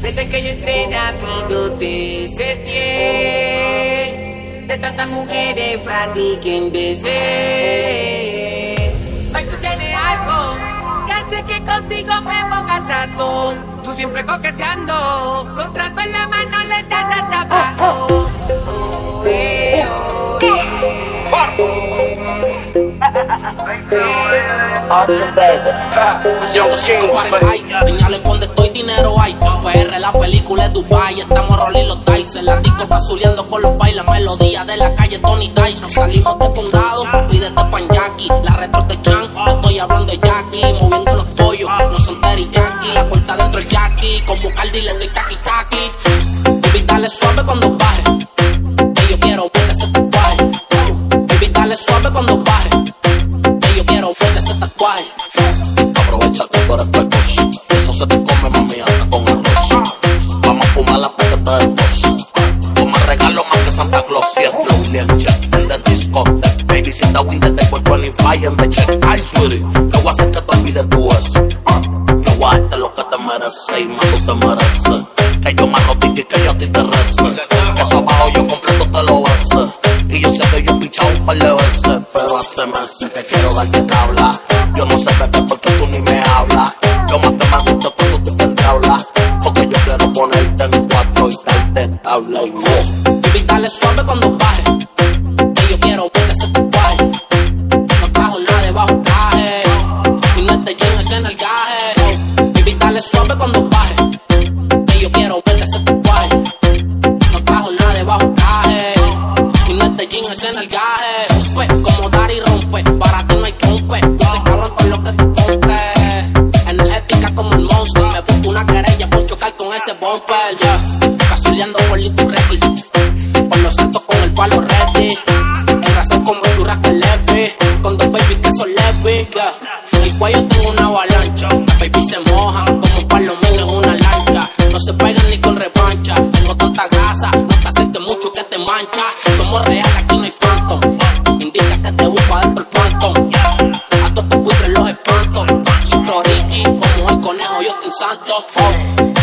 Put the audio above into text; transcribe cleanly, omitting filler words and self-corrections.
Desde que yo entré rápido te setié. De tantas mujeres para ti quien desee. Hoy tú tienes algo que hace que contigo me pongas harto. Tú siempre coqueteando, con trago en la mano le das hasta abajo. Haciendo cinco pares, señalen donde estoy, dinero hay. PR, la película es Dubai, estamos rolling los dice. La disco está zuleando con los bailes, melodía de la calle Tony Dice. Nos salimos de condado, pídete pan Jackie. La retro de Chan, no estoy hablando de Jackie. Moviendo los pollos, no son teriyaki. La corta dentro el Jackie, como Cardi le doy taqui taqui. Baby, dale suave cuando baje, que yo quiero ver ese tatuaje. Baby, dale suave cuando baje, que yo quiero ver ese tatuaje. Aprovechate por el precoz, eso se te come mami hasta con arroz. Vamos a fumar la paqueta del boss. Toma regalo más que Santa Claus. Y es slowly and check in the discotheque. Baby, si te winter te cuerpo en fire en the check. Ay, sweetie, yo voy a hacer que te olvides tu ex. Yo voy a darte lo que te mereces y más tú te mereces. Que yo me rotique y que yo a ti te rece. Que eso abajo yo completo te lo bese. Y yo sé que yo he pichado un par de veces, pero hace meses que quiero darte tabla. Yo no sé de qué porque tú ni me hablas. Yo más te me gusta cuando tú te entablas. Porque yo quiero ponerte en cuatro y darte tabla y wow. Baby, dale suave cuando baje, que yo quiero ver ese tatuaje. No trajo nada debajo el traje, y no te lleno ese nalgaje. Baby, dale suave cuando baje, que yo quiero ver ese tatuaje. No trajo nada debajo el traje, y no te lleno ese nalgaje. Pues como dar y rompe, para ti no hay compe. Ese cabrón con lo que tú compres. Energética como el monstruo, me busco una querella por chocar con ese bumper, yeah. Cazuleando por Little Ready, por los santos con el palo ready. El razón como el churrasco leve, con dos baby que son leve, yeah. En el cuello tengo una avalancha, las baby se mojan como palomino en una lancha. No se pegan ni con revancha, tengo tanta grasa, no te acerques mucho que te mancha. Somos reales, aquí no hay phantom, indica que te busco adentro el phantom. A todos tus buitres los espanto, Chito Ricky, como el conejo yo estoy santo.